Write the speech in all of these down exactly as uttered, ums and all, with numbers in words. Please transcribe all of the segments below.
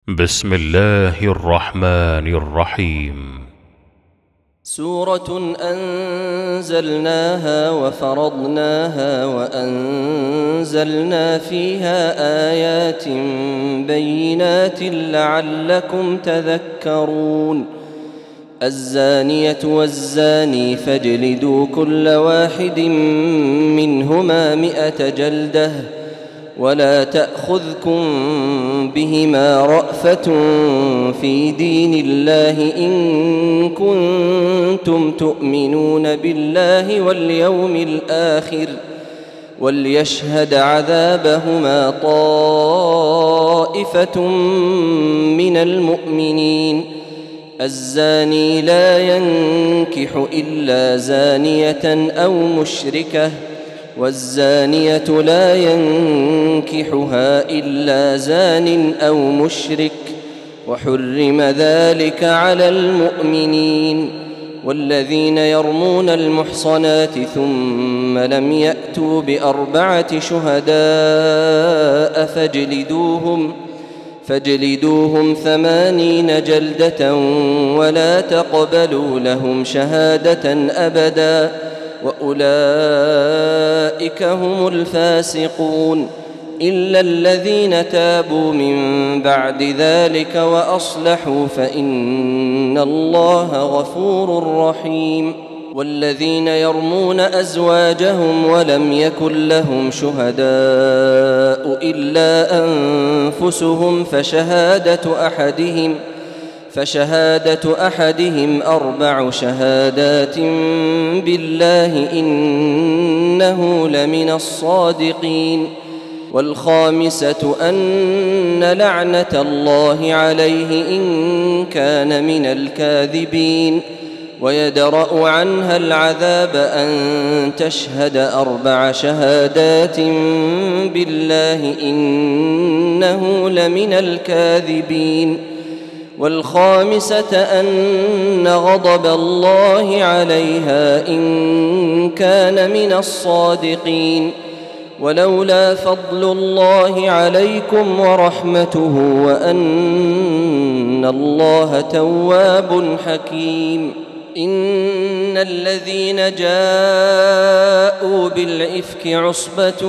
بسم الله الرحمن الرحيم. سورة أنزلناها وفرضناها وأنزلنا فيها آيات بينات لعلكم تذكرون. الزانية والزاني فاجلدوا كل واحد منهما مئة جلدة ولا تأخذكم بهما رأفة في دين الله إن كنتم تؤمنون بالله واليوم الآخر وليشهد عذابهما طائفة من المؤمنين. الزاني لا ينكح إلا زانية أو مشركة والزانية لا ينكحها إلا زان أو مشرك وحرم ذلك على المؤمنين. والذين يرمون المحصنات ثم لم يأتوا بأربعة شهداء فاجلدوهم فاجلدوهم ثمانين جلدة ولا تقبلوا لهم شهادة أبدا وأولئك هم الفاسقون إلا الذين تابوا من بعد ذلك وأصلحوا فإن الله غفور رحيم. والذين يرمون أزواجهم ولم يكن لهم شهداء إلا أنفسهم فشهادة أحدهم فشهادة أحدهم أربع شهادات بالله إنه لمن الصادقين. والخامسة أن لعنة الله عليه إن كان من الكاذبين ويدرأ عنها العذاب أن تشهد أربع شهادات بالله إنه لمن الكاذبين. والخامسة أن غضب الله عليها إن كان من الصادقين. ولولا فضل الله عليكم ورحمته وأن الله تواب حكيم. إن الذين جاءوا بالإفك عصبة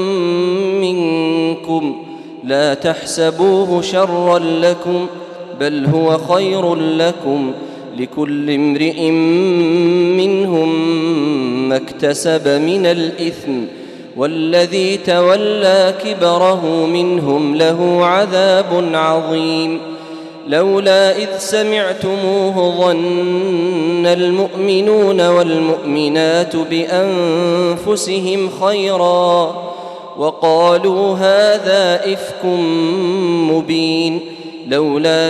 منكم لا تحسبوه شرا لكم بل هو خير لكم لكل امرئ منهم ما اكتسب من الإثم والذي تولى كبره منهم له عذاب عظيم. لولا إذ سمعتموه ظن المؤمنون والمؤمنات بأنفسهم خيرا وقالوا هذا إفك مبين. لولا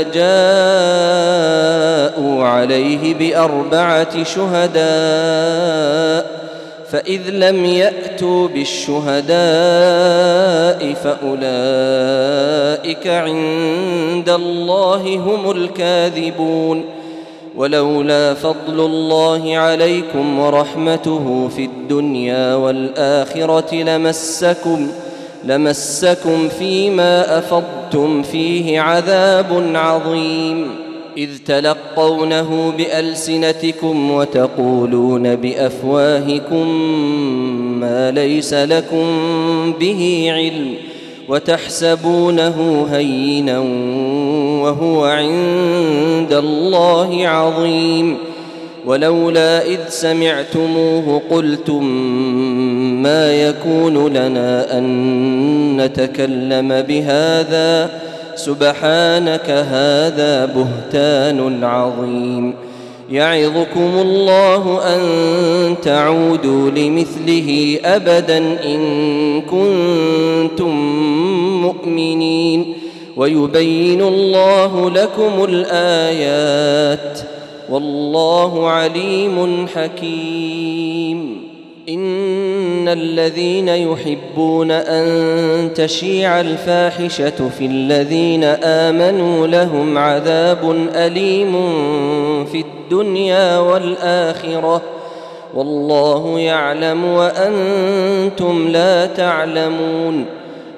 جاءوا عليه بأربعة شهداء فإذ لم يأتوا بالشهداء فأولئك عند الله هم الكاذبون. ولولا فضل الله عليكم ورحمته في الدنيا والآخرة لمسكم لمسكم فيما أفضتم فيه عذاب عظيم إذ تلقونه بألسنتكم وتقولون بأفواهكم ما ليس لكم به علم وتحسبونه هينا وهو عند الله عظيم. ولولا إذ سمعتموه قلتم ما يكون لنا أن نتكلم بهذا سبحانك هذا بهتان عظيم. يعظكم الله أن تعودوا لمثله أبدا إن كنتم مؤمنين ويبين الله لكم الآيات والله عليم حكيم. إن الذين يحبون أن تشيع الفاحشة في الذين آمنوا لهم عذاب أليم في الدنيا والآخرة والله يعلم وأنتم لا تعلمون.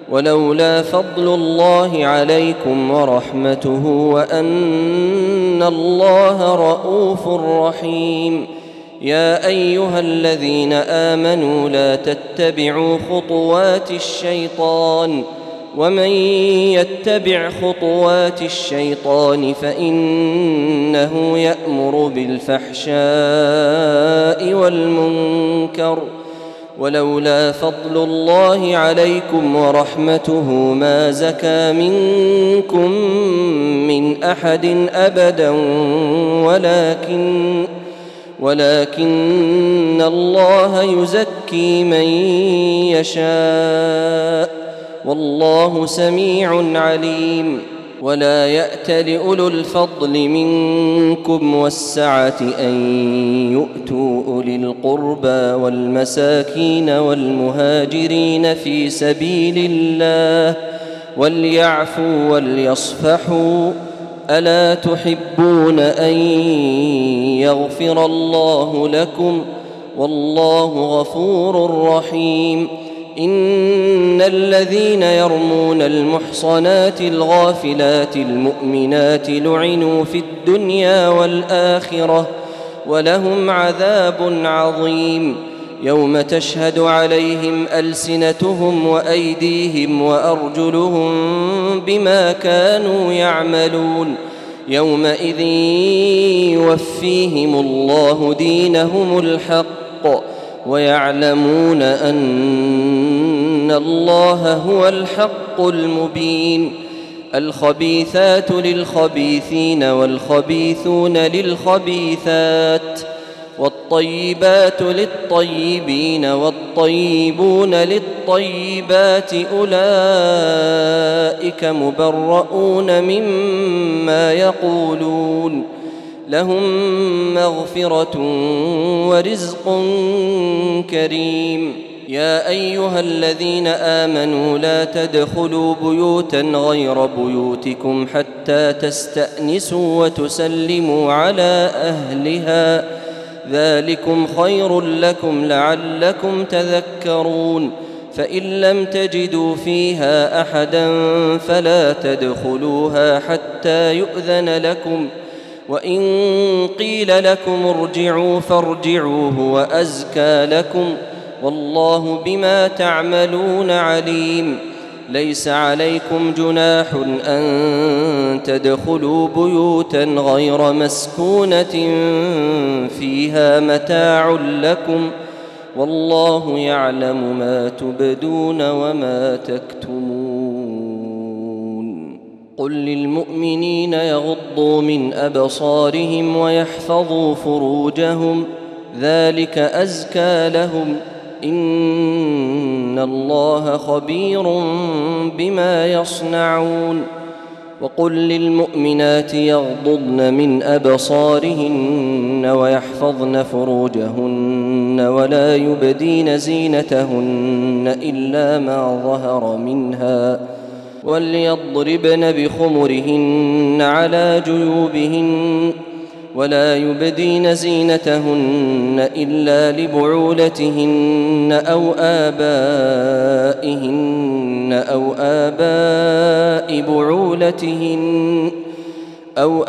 ولولا فضل الله عليكم ورحمته وأن الله رءوف رحيم. يا أيها الذين آمنوا لا تتبعوا خطوات الشيطان ومن يتبع خطوات الشيطان فإنه يأمر بالفحشاء والمنكر ولولا فضل الله عليكم ورحمته ما زكى منكم من أحد أبدا ولكن ولكن الله يزكي من يشاء والله سميع عليم. ولا يأت لأولو الفضل منكم والسعة أن يؤتوا أولي القربى والمساكين والمهاجرين في سبيل الله وليعفوا وليصفحوا ألا تحبون أن يغفر الله لكم والله غفور رحيم. إن الذين يرمون المحصنات الغافلات المؤمنات لعنوا في الدنيا والآخرة ولهم عذاب عظيم يوم تشهد عليهم ألسنتهم وأيديهم وأرجلهم بما كانوا يعملون يومئذ يوفيهم الله دينهم الحق ويعلمون أن الله هو الحق المبين. الخبيثات للخبيثين والخبيثون للخبيثات والطيبات للطيبين والطيبون للطيبات أولئك مبرؤون مما يقولون لهم مغفرة ورزق كريم. يا أيها الذين آمنوا لا تدخلوا بيوتا غير بيوتكم حتى تستأنسوا وتسلموا على أهلها ذلكم خير لكم لعلكم تذكرون. فإن لم تجدوا فيها أحدا فلا تدخلوها حتى يؤذن لكم وإن قيل لكم ارجعوا فارجعوا هو أزكى لكم والله بما تعملون عليم. ليس عليكم جناح أن تدخلوا بيوتا غير مسكونة فيها متاع لكم والله يعلم ما تبدون وما تكتمون. قل للمؤمنين يغضوا من أبصارهم ويحفظوا فروجهم ذلك أزكى لهم إن الله خبير بما يصنعون. وقل للمؤمنات يغضضن من أبصارهن ويحفظن فروجهن ولا يبدين زينتهن إلا ما ظهر منها وليضربن بخمرهن على جيوبهن ولا يبدين زينتهن إلا لبعولتهن أو آبائهن أو آباء بعولتهن أو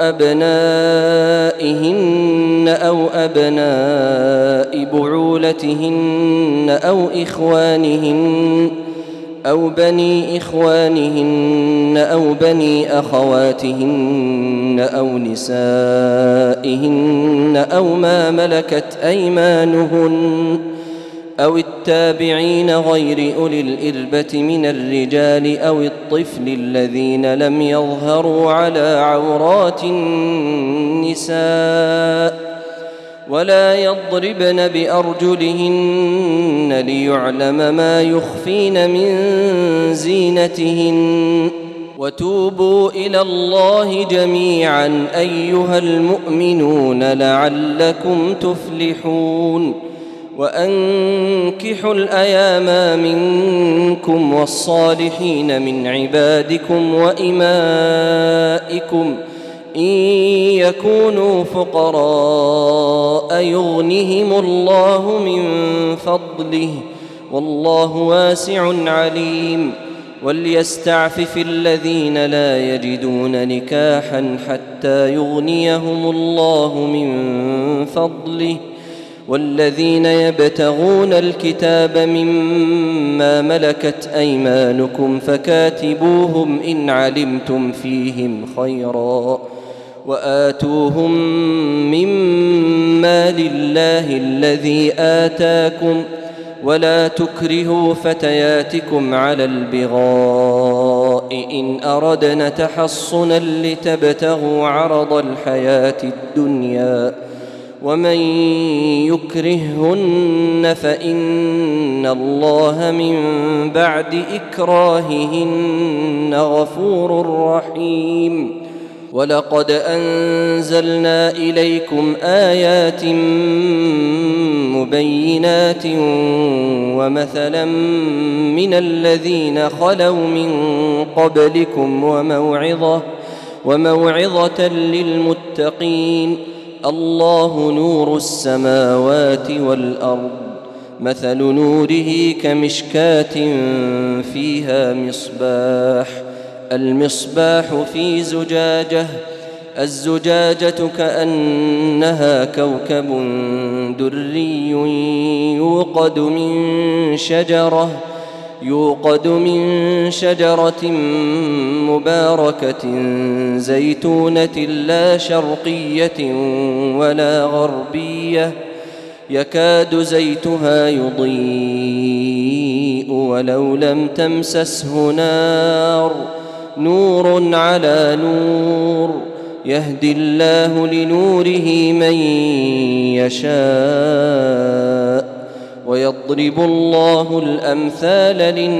أبنائهن أو أبناء بعولتهن أو إخوانهن أو بني إخوانهن أو بني أخواتهن أو نسائهن أو ما ملكت أيمانهن أو التابعين غير أولي الإربة من الرجال أو الطفل الذين لم يظهروا على عورات النساء ولا يضربن بأرجلهن ليعلم ما يخفين من زينتهن. وتوبوا إلى الله جميعا أيها المؤمنون لعلكم تفلحون. وأنكحوا الأيام منكم والصالحين من عبادكم وإمائكم إن يكونوا فقراء يغنهم الله من فضله والله واسع عليم. وليستعفف الذين لا يجدون نكاحا حتى يغنيهم الله من فضله والذين يبتغون الكتاب مما ملكت أيمانكم فكاتبوهم إن علمتم فيهم خيرا وآتوهم مما لله الذي آتاكم ولا تكرهوا فتياتكم على البغاء إن أردنا تحصنا لتبتغوا عرض الحياة الدنيا ومن يكرههن فإن الله من بعد إكراههن غفور رحيم. ولقد أنزلنا إليكم آيات مبينات ومثلا من الذين خلوا من قبلكم وموعظة وموعظة للمتقين. الله نور السماوات والأرض مثل نوره كمشكاة فيها مصباح المصباح في زجاجة الزجاجة كأنها كوكب دري يوقد من شجرة يوقد من شجرة مباركة زيتونة لا شرقية ولا غربية يكاد زيتها يضيء ولو لم تمسسه نار نور على نور يهدي الله لنوره من يشاء ويضرب الله الأمثال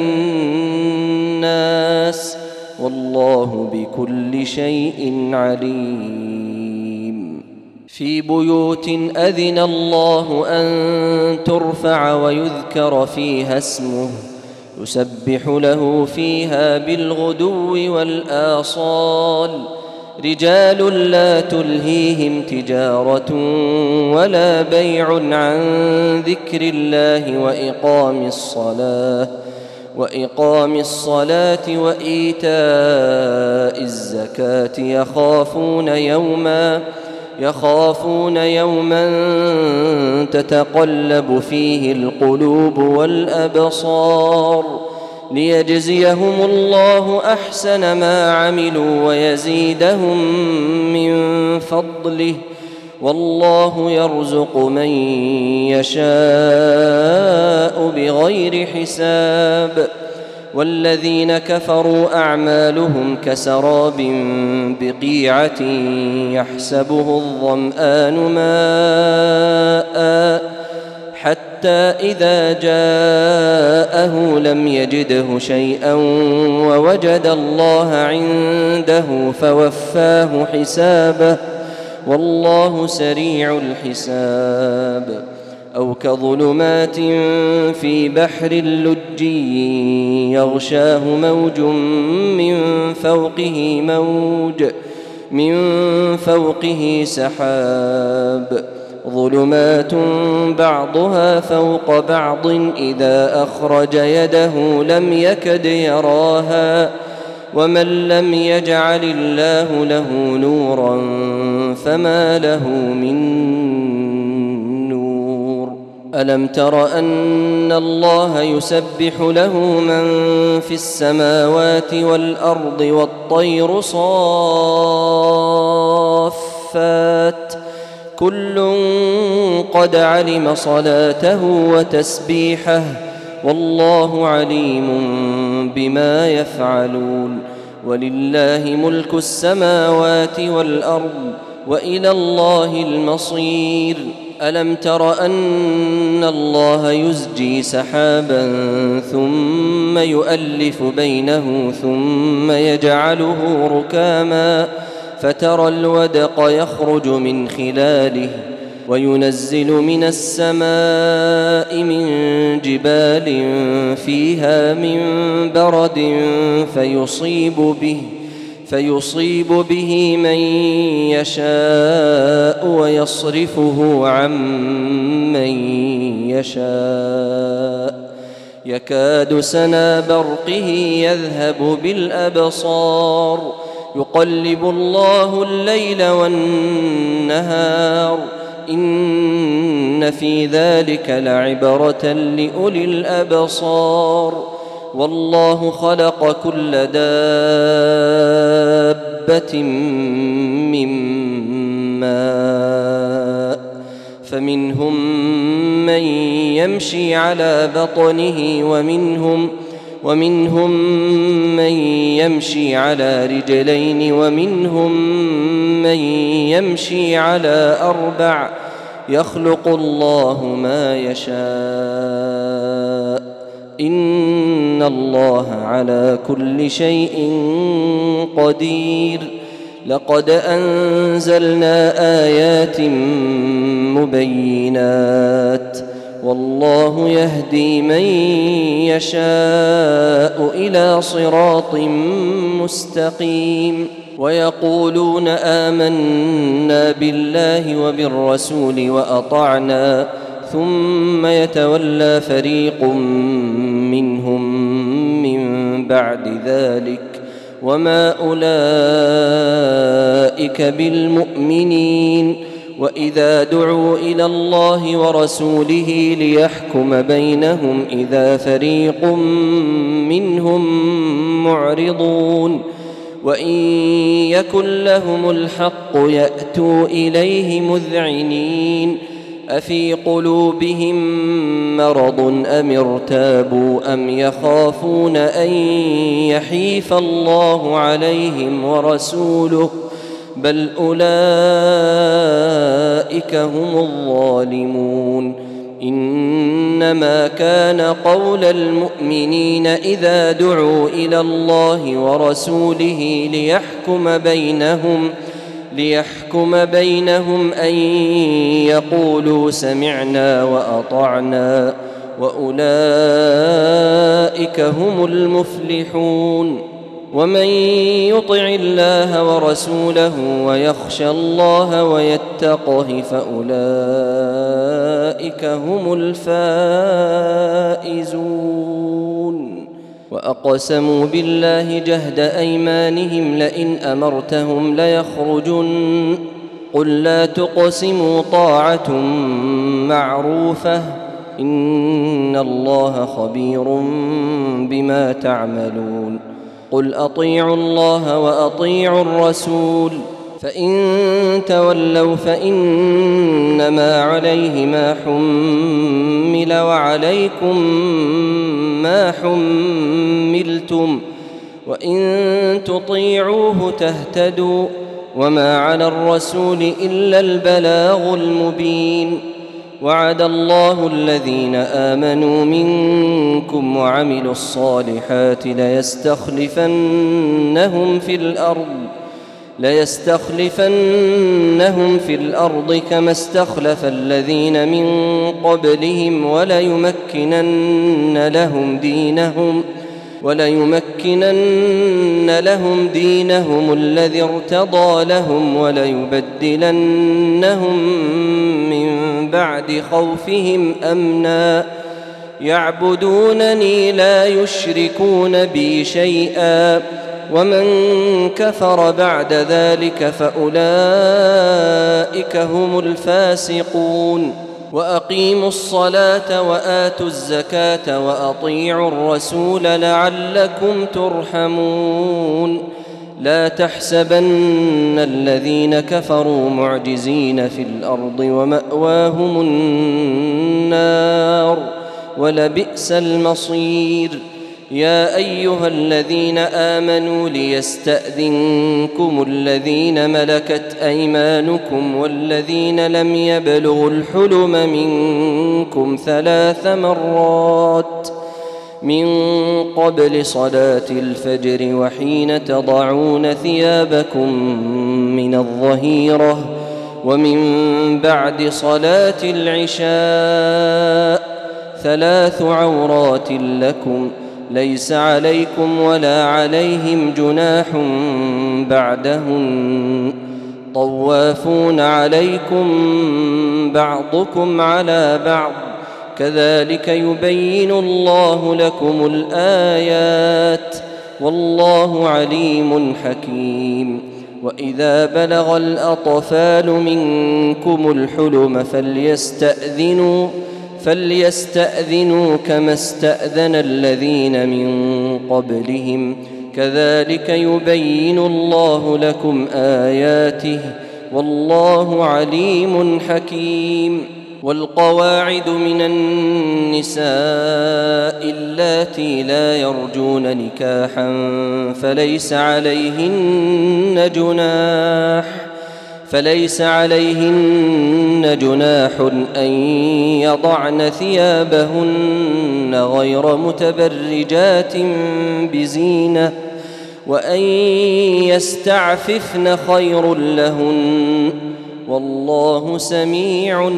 للناس والله بكل شيء عليم. في بيوت أذن الله أن ترفع ويذكر فيها اسمه يسبح له فيها بالغدو والآصال رجال لا تلهيهم تجارة ولا بيع عن ذكر الله وإقام الصلاة وإقام الصلاة وإيتاء الزكاة يخافون يوما يخافون يوما تتقلب فيه القلوب والأبصار ليجزيهم الله أحسن ما عملوا ويزيدهم من فضله والله يرزق من يشاء بغير حساب. والذين كفروا أعمالهم كسراب بقيعة يحسبه الظمآن ماء حتى إذا جاءه لم يجده شيئا ووجد الله عنده فوفاه حسابه والله سريع الحساب. أو كظلمات في بحر لجي يغشاه موج من فوقه موج من فوقه سحاب ظلمات بعضها فوق بعض إذا أخرج يده لم يكد يراها ومن لم يجعل الله له نورا فما له من نور. ألم تر أن الله يسبح له من في السماوات والأرض والطير صافات كل قد علم صلاته وتسبيحه والله عليم بما يفعلون. ولله ملك السماوات والأرض وإلى الله المصير. ألم تر أن الله يزجي سحابا ثم يؤلف بينه ثم يجعله ركاما فترى الودق يخرج من خلاله وينزل من السماء من جبال فيها من برد فيصيب به فيصيب به من يشاء ويصرفه عن من يشاء يكاد سنا برقه يذهب بالأبصار يقلب الله الليل والنهار إن في ذلك لعبرة لأولي الأبصار والله خلق كل دابة من ماء فمنهم من يمشي على بطنه ومنهم ومنهم من يمشي على رجلين ومنهم من يمشي على أربع يخلق الله ما يشاء إن الله على كل شيء قدير لقد أنزلنا آيات مبينات والله يهدي من يشاء إلى صراط مستقيم ويقولون آمنا بالله وبالرسول وأطعنا ثم يتولى فريق منهم من بعد ذلك وما أولئك بالمؤمنين وإذا دعوا إلى الله ورسوله ليحكم بينهم إذا فريق منهم معرضون وإن يكن لهم الحق يأتوا إليه مذعنين أفي قلوبهم مرض أم ارتابوا أم يخافون أن يحيف الله عليهم ورسوله بل أولئك هم الظالمون إنما كان قول المؤمنين إذا دعوا إلى الله ورسوله ليحكم بينهم ليحكم بينهم أن يقولوا سمعنا وأطعنا وأولئك هم المفلحون ومن يطع الله ورسوله ويخشى الله ويتقه فأولئك هم الفائزون وأقسموا بالله جهد أيمانهم لئن أمرتهم ليخرجن قل لا تقسموا طاعة معروفة إن الله خبير بما تعملون قل أطيعوا الله وأطيعوا الرسول فإن تولوا فإنما عليه ما حمل وعليكم ما حملتم وإن تطيعوه تهتدوا وما على الرسول إلا البلاغ المبين وعد الله الذين آمنوا منكم وعملوا الصالحات ليستخلفنهم في الأرض ليستخلفنهم في الأرض كما استخلف الذين من قبلهم وليمكنن لهم دينهم وليمكنن لهم دينهم الذي ارتضى لهم وليبدلنهم من بعد خوفهم أمنا يعبدونني لا يشركون بي شيئا ومن كفر بعد ذلك فأولئك هم الفاسقون وأقيموا الصلاة وآتوا الزكاة وأطيعوا الرسول لعلكم ترحمون لا تحسبن الذين كفروا معجزين في الأرض ومأواهم النار ولبئس المصير يا أيها الذين آمنوا ليستأذنكم الذين ملكت أيمانكم والذين لم يبلغوا الحلم منكم ثلاث مرات من قبل صلاة الفجر وحين تضعون ثيابكم من الظهيرة ومن بعد صلاة العشاء ثلاث عورات لكم ليس عليكم ولا عليهم جناح بعدهن طوافون عليكم بعضكم على بعض كذلك يبين الله لكم الآيات والله عليم حكيم. وإذا بلغ الأطفال منكم الحلم فليستأذنوا فليستأذنوا كما استأذن الذين من قبلهم كذلك يبين الله لكم آياته والله عليم حكيم. والقواعد من النساء اللاتي لا يرجون نكاحا فليس عليهن جناح فليس عليهن جناح أن يضعن ثيابهن غير متبرجات بزينة وأن يستعففن خير لهن والله سميع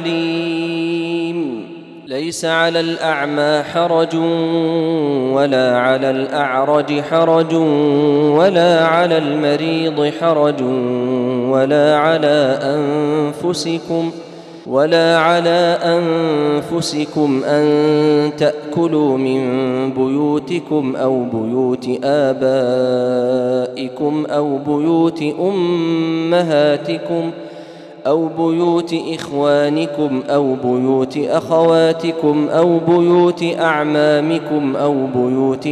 عليم. ليس على الأعمى حرج ولا على الأعرج حرج ولا على المريض حرج ولا على أنفسكم ولا على أنفسكم أن تأكلوا من بيوتكم أو بيوت آبائكم أو بيوت أمهاتكم أو بيوت إخوانكم أو بيوت أخواتكم أو بيوت أعمامكم أو بيوت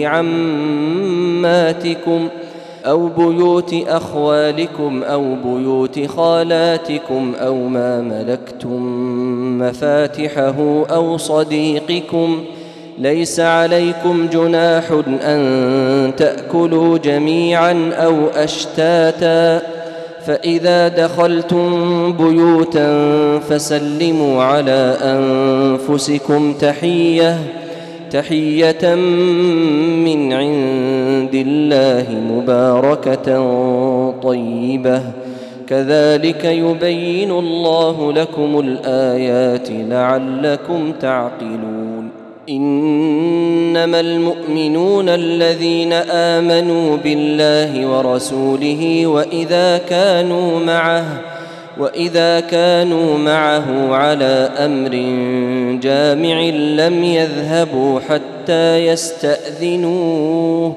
عماتكم أو بيوت أخوالكم أو بيوت خالاتكم أو ما ملكتم مفاتحه أو صديقكم. ليس عليكم جناح أن تأكلوا جميعا أو أشتاتا فإذا دخلتم بيوتا فسلموا على أنفسكم تحية تحية من عند الله مباركة طيبة كذلك يبين الله لكم الآيات لعلكم تعقلون. إنما المؤمنون الذين آمنوا بالله ورسوله وإذا كانوا معه وإذا كانوا معه على أمر جامع لم يذهبوا حتى يستأذنوه.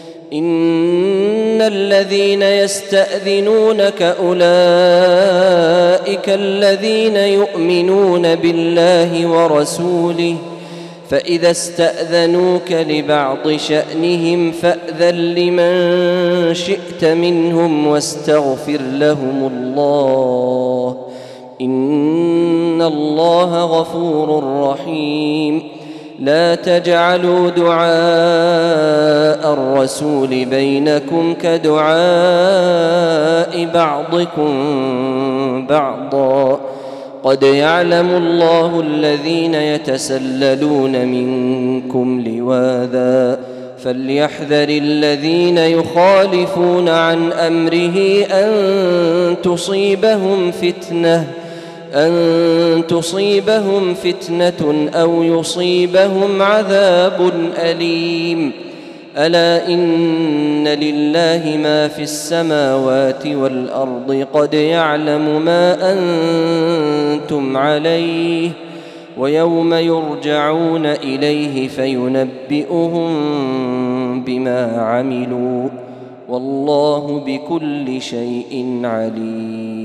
إن الذين يستأذنونك أولئك الذين يؤمنون بالله ورسوله فإذا استأذنوك لبعض شأنهم فأذن لمن شئت منهم واستغفر لهم الله إن الله غفور رحيم. لا تجعلوا دعاء الرسول بينكم كدعاء بعضكم بعضا قد يعلم الله الذين يتسللون منكم لواذا فليحذر الذين يخالفون عن أمره أن تصيبهم فتنة أن تصيبهم فتنة أو يصيبهم عذاب أليم. ألا إن لله ما في السماوات والأرض قد يعلم ما أنتم عليه ويوم يرجعون إليه فينبئهم بما عملوا والله بكل شيء عليم.